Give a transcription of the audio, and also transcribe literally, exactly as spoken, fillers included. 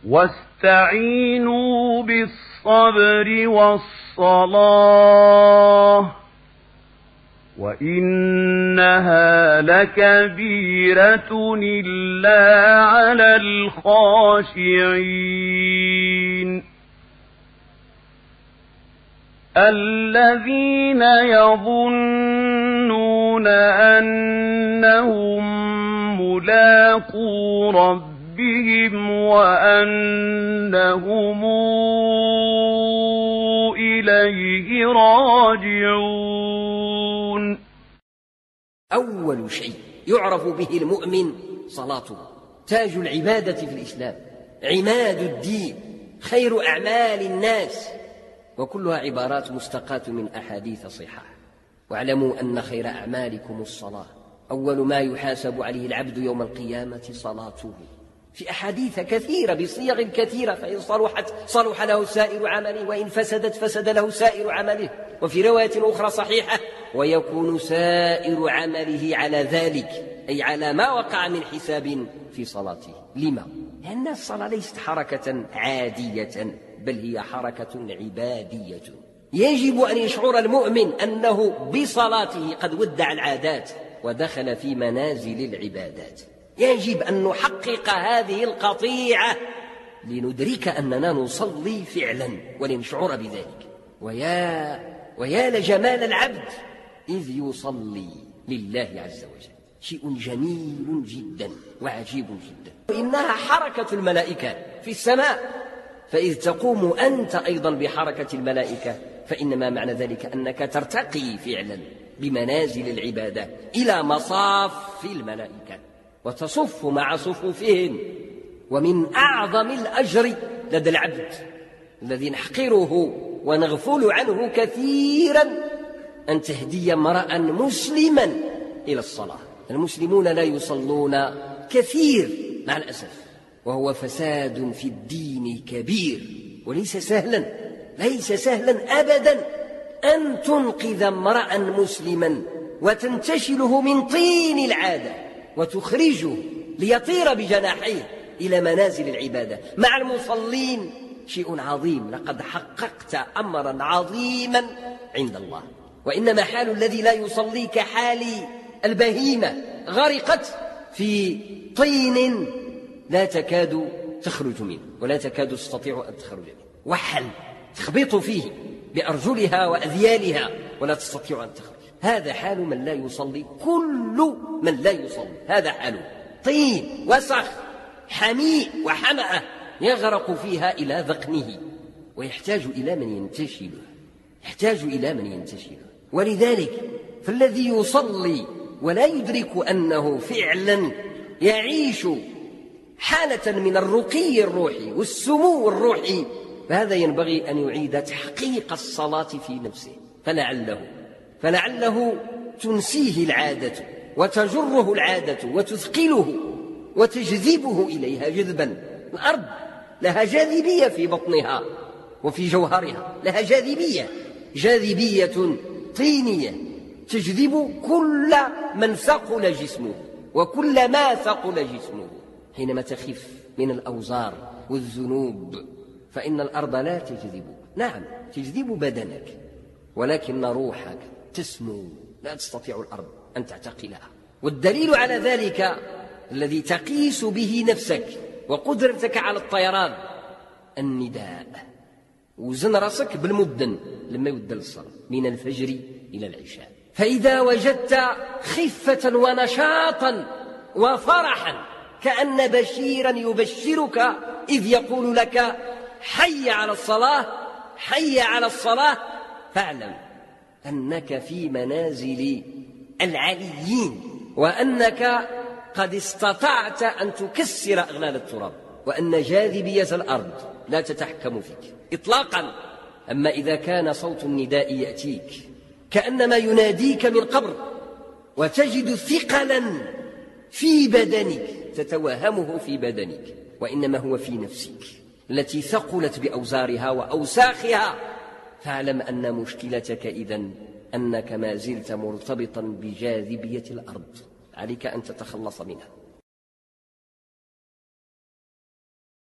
واستعينوا بالصبر والصلاة وإنها لكبيرة إلا على الخاشعين الذين يظنون أنهم ملاقو ربهم وأنهم إليه راجعون. أول شيء يعرف به المؤمن صلاته، تاج العبادة في الإسلام، عماد الدين، خير أعمال الناس، وكلها عبارات مستقاة من أحاديث صحاح. واعلموا أن خير أعمالكم الصلاة، أول ما يحاسب عليه العبد يوم القيامة صلاته، في أحاديث كثيرة بصيغ كثيرة، فإن صلحت صلح له سائر عمله وإن فسدت فسد له سائر عمله. وفي رواية أخرى صحيحة ويكون سائر عمله على ذلك، أي على ما وقع من حساب في صلاته. لما؟ لأن الصلاة ليست حركة عادية، بل هي حركة عبادية. يجب أن يشعر المؤمن أنه بصلاته قد ودع العادات ودخل في منازل العبادات. يجب أن نحقق هذه القطيعة لندرك أننا نصلي فعلا ولنشعر بذلك. ويا, ويا لجمال العبد إذ يصلي لله عز وجل، شيء جميل جدا وعجيب جدا. إنها حركة الملائكة في السماء، فإذ تقوم أنت أيضا بحركة الملائكة فإنما معنى ذلك أنك ترتقي فعلا بمنازل العبادة إلى مصاف الملائكة وتصف مع صفوفهم. ومن أعظم الأجر لدى العبد الذي نحقره ونغفل عنه كثيرا أن تهدي امرأ مسلما إلى الصلاة. المسلمون لا يصلون كثير مع الأسف، وهو فساد في الدين كبير، وليس سهلا، ليس سهلا أبدا أن تنقذ امرأ مسلما وتنتشله من طين العادة وتخرجه ليطير بجناحيه إلى منازل العبادة مع المصلين. شيء عظيم، لقد حققت أمرا عظيما عند الله. وإنما حال الذي لا يصلي كحال البهيمة غرقت في طين لا تكاد تخرج منه ولا تكاد تستطيع أن تخرج منه، وحل تخبط فيه بأرجلها وأذيالها ولا تستطيع أن تخرج. هذا حال من لا يصلي، كل من لا يصلي هذا حاله، طين وسخ حميء وحمأة يغرق فيها إلى ذقنه، ويحتاج إلى من ينتشله، يحتاج إلى من ينتشله. ولذلك فالذي يصلي ولا يدرك أنه فعلا يعيش حالة من الرقي الروحي والسمو الروحي، فهذا ينبغي أن يعيد تحقيق الصلاة في نفسه. فلعله فلعله تنسيه العادة وتجره العادة وتثقله وتجذبه إليها جذبا. الأرض لها جاذبية في بطنها وفي جوهرها، لها جاذبية جاذبية طينية تجذب كل من ثقل جسمه وكل ما ثقل جسمه. حينما تخف من الأوزار والذنوب فإن الأرض لا تجذب، نعم تجذب بدنك، ولكن روحك تسمو، لا تستطيع الأرض أن تعتقلها. والدليل على ذلك الذي تقيس به نفسك وقدرتك على الطيران النداء. وزن رأسك بالمدن لما يبدل الصلاة من الفجر إلى العشاء، فإذا وجدت خفة ونشاطا وفرحا كأن بشيرا يبشرك إذ يقول لك حي على الصلاة حي على الصلاة، فاعلم أنك في منازل العليين، وأنك قد استطعت أن تكسر أغلال التراب، وأن جاذبية الأرض لا تتحكم فيك إطلاقا. أما إذا كان صوت النداء يأتيك كأنما يناديك من قبر، وتجد ثقلا في بدنك تتوهمه في بدنك، وإنما هو في نفسك التي ثقلت بأوزارها وأوساخها، فاعلم أن مشكلتك إذن أنك ما زلت مرتبطا بجاذبية الأرض، عليك أن تتخلص منها.